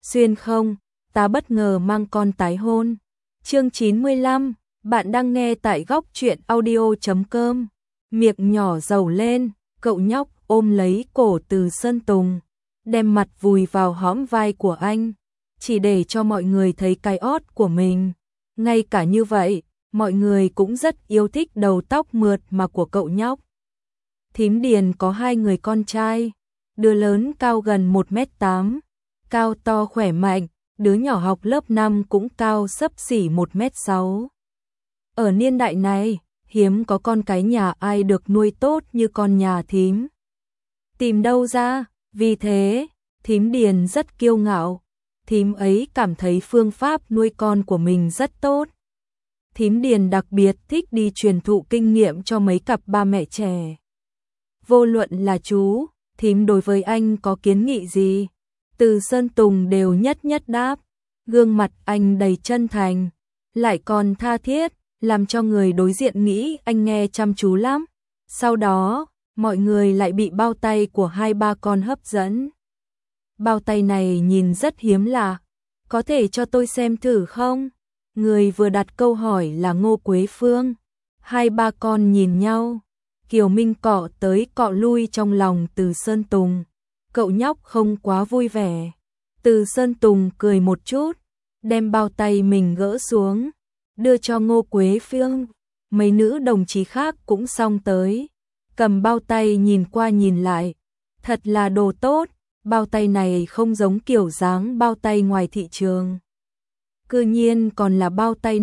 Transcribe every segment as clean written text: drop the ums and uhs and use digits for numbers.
xuyên không, ta bất ngờ mang con tái hôn. Chương 95, bạn đang nghe tại góc truyện audio.com. Miệng nhỏ dầu lên, cậu nhóc ôm lấy cổ Từ Sơn Tùng, đem mặt vùi vào hõm vai của anh, chỉ để cho mọi người thấy cái ót của mình. Ngay cả như vậy, mọi người cũng rất yêu thích đầu tóc mượt mà của cậu nhóc. Thím Điền có 2 người con trai, đứa lớn cao gần 1m8, cao to khỏe mạnh, đứa nhỏ học lớp 5 cũng cao xấp xỉ 1m6. Ở niên đại này, hiếm có con cái nhà ai được nuôi tốt như con nhà thím. Tìm đâu ra, vì thế, thím Điền rất kiêu ngạo, thím ấy cảm thấy phương pháp nuôi con của mình rất tốt. Thím Điền đặc biệt thích đi truyền thụ kinh nghiệm cho mấy cặp ba mẹ trẻ. Vô luận là chú, thím đối với anh có kiến nghị gì, Từ Sơn Tùng đều nhất đáp. Gương mặt anh đầy chân thành, lại còn tha thiết, làm cho người đối diện nghĩ anh nghe chăm chú lắm. Sau đó, mọi người lại bị bao tay của 2-3 con hấp dẫn. Bao tay này nhìn rất hiếm lạ, có thể cho tôi xem thử không? Người vừa đặt câu hỏi là Ngô Quế Phương. 2-3 con nhìn nhau, Kiều Minh cọ tới cọ lui trong lòng Từ Sơn Tùng. Cậu nhóc không quá vui vẻ. Từ Sơn Tùng cười một chút, đem bao tay mình gỡ xuống, đưa cho Ngô Quế Phương. Mấy nữ đồng chí khác cũng xông tới, cầm bao tay nhìn qua nhìn lại. Thật là đồ tốt, bao tay này không giống kiểu dáng bao tay ngoài thị trường. Cư nhiên còn là bao tay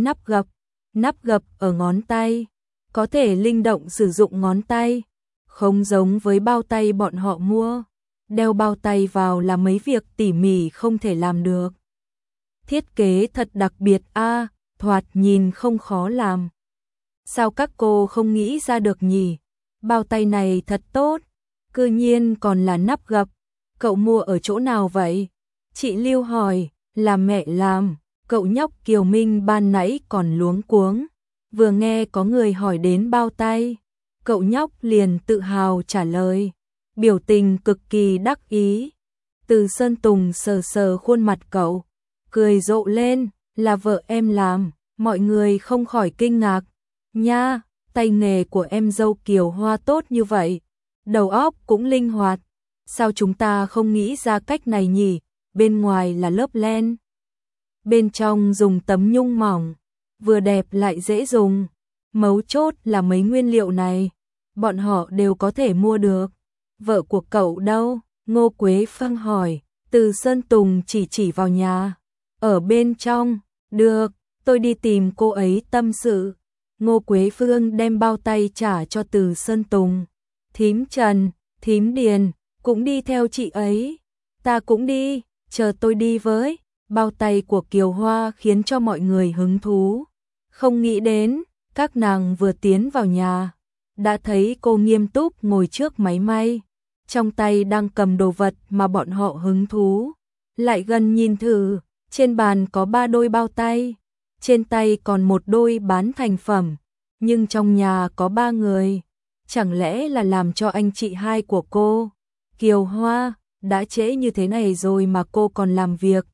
nắp gập ở ngón tay, có thể linh động sử dụng ngón tay, không giống với bao tay bọn họ mua. Đeo bao tay vào là mấy việc tỉ mỉ không thể làm được. Thiết kế thật đặc biệt a, thoạt nhìn không khó làm. Sao các cô không nghĩ ra được nhỉ? Bao tay này thật tốt, cư nhiên còn là nắp gập. Cậu mua ở chỗ nào vậy? Chị Lưu hỏi. Là mẹ làm. Cậu nhóc Kiều Minh ban nãy còn luống cuống, vừa nghe có người hỏi đến bao tay, cậu nhóc liền tự hào trả lời, biểu tình cực kỳ đắc ý. Từ Sơn Tùng sờ sờ khuôn mặt cậu, cười rộ lên, là vợ em làm. Mọi người không khỏi kinh ngạc. Nha, tay nghề của em dâu Kiều Hoa tốt như vậy, đầu óc cũng linh hoạt. Sao chúng ta không nghĩ ra cách này nhỉ? Bên ngoài là lớp len, bên trong dùng tấm nhung mỏng, vừa đẹp lại dễ dùng. Mấu chốt là mấy nguyên liệu này, bọn họ đều có thể mua được. Vợ của cậu đâu? Ngô Quế Phương hỏi. Từ Sơn Tùng chỉ vào nhà. Ở bên trong. Được, tôi đi tìm cô ấy tâm sự. Ngô Quế Phương đem bao tay trả cho Từ Sơn Tùng. Thím Trần, thím Điền, cũng đi theo chị ấy. Ta cũng đi, chờ tôi đi với. Bao tay của Kiều Hoa khiến cho mọi người hứng thú. Không nghĩ đến, các nàng vừa tiến vào nhà, đã thấy cô nghiêm túc ngồi trước máy may, trong tay đang cầm đồ vật mà bọn họ hứng thú. Lại gần nhìn thử, trên bàn có 3 đôi bao tay, trên tay còn 1 đôi bán thành phẩm, nhưng trong nhà có 3 người, chẳng lẽ là làm cho anh chị hai của cô? Kiều Hoa, đã trễ như thế này rồi mà cô còn làm việc.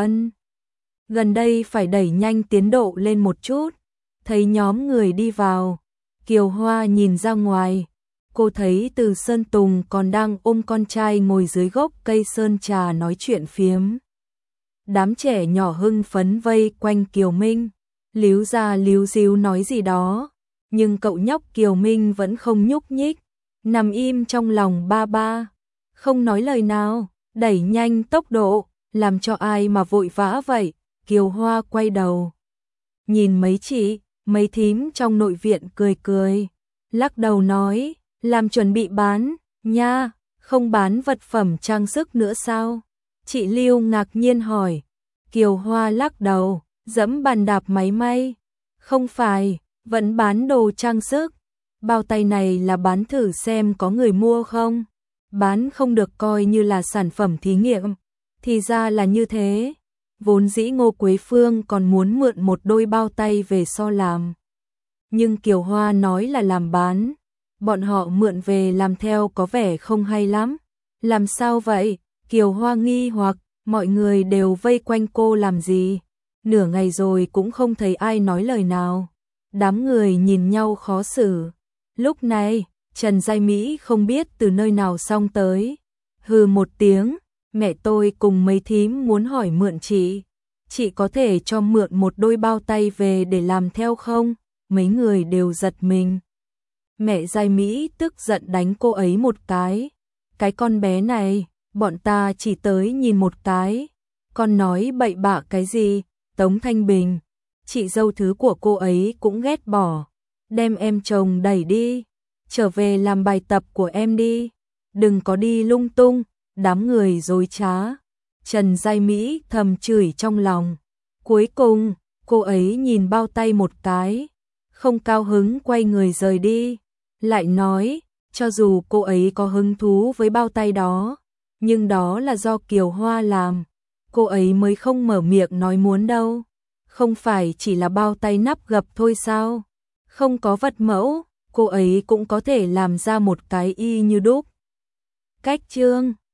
Gần đây phải đẩy nhanh tiến độ lên một chút. Thấy nhóm người đi vào, Kiều Hoa nhìn ra ngoài, cô thấy Từ Sơn Tùng còn đang ôm con trai ngồi dưới gốc cây sơn trà nói chuyện phiếm. Đám trẻ nhỏ hưng phấn vây quanh Kiều Minh, líu ra líu díu nói gì đó, nhưng cậu nhóc Kiều Minh vẫn không nhúc nhích, nằm im trong lòng ba, không nói lời nào, đẩy nhanh tốc độ, làm cho ai mà vội vã vậy. Kiều Hoa quay đầu, nhìn mấy chị, mấy thím trong nội viện cười, lắc đầu nói, làm chuẩn bị bán, nha, không bán vật phẩm trang sức nữa sao? Chị Lưu ngạc nhiên hỏi. Kiều Hoa lắc đầu, dẫm bàn đạp máy may, không phải, vẫn bán đồ trang sức. Bao tay này là bán thử xem có người mua không? Bán không được coi như là sản phẩm thí nghiệm. Thì ra là như thế. Vốn dĩ Ngô Quế Phương còn muốn mượn 1 đôi bao tay về so làm, nhưng Kiều Hoa nói là làm bán, bọn họ mượn về làm theo có vẻ không hay lắm. Làm sao vậy? Kiều Hoa nghi hoặc, Mọi người đều vây quanh cô làm gì? Nửa ngày rồi cũng không thấy ai nói lời nào. Đám người nhìn nhau khó xử. Lúc này, Trần Giai Mỹ không biết từ nơi nào xông tới. Hừ một tiếng, mẹ tôi cùng mấy thím muốn hỏi mượn chị. Chị có thể cho mượn một đôi bao tay về để làm theo không? Mấy người đều giật mình. Mẹ Giai Mỹ tức giận đánh cô ấy một cái. Cái con bé này, bọn ta chỉ tới nhìn một cái. Con nói bậy bạ cái gì? Tống Thanh Bình, chị dâu thứ của cô ấy cũng ghét bỏ. Đem em chồng đẩy đi. Trở về làm bài tập của em đi. Đừng có đi lung tung. Đám người dối trá. Trần Giai Mỹ thầm chửi trong lòng. Cuối cùng, cô ấy nhìn bao tay một cái. Không cao hứng quay người rời đi. Lại nói, cho dù cô ấy có hứng thú với bao tay đó, nhưng đó là do Kiều Hoa làm. Cô ấy mới không mở miệng nói muốn đâu. Không phải chỉ là bao tay nắp gập thôi sao? Không có vật mẫu, cô ấy cũng có thể làm ra một cái y như đúc. Cách chương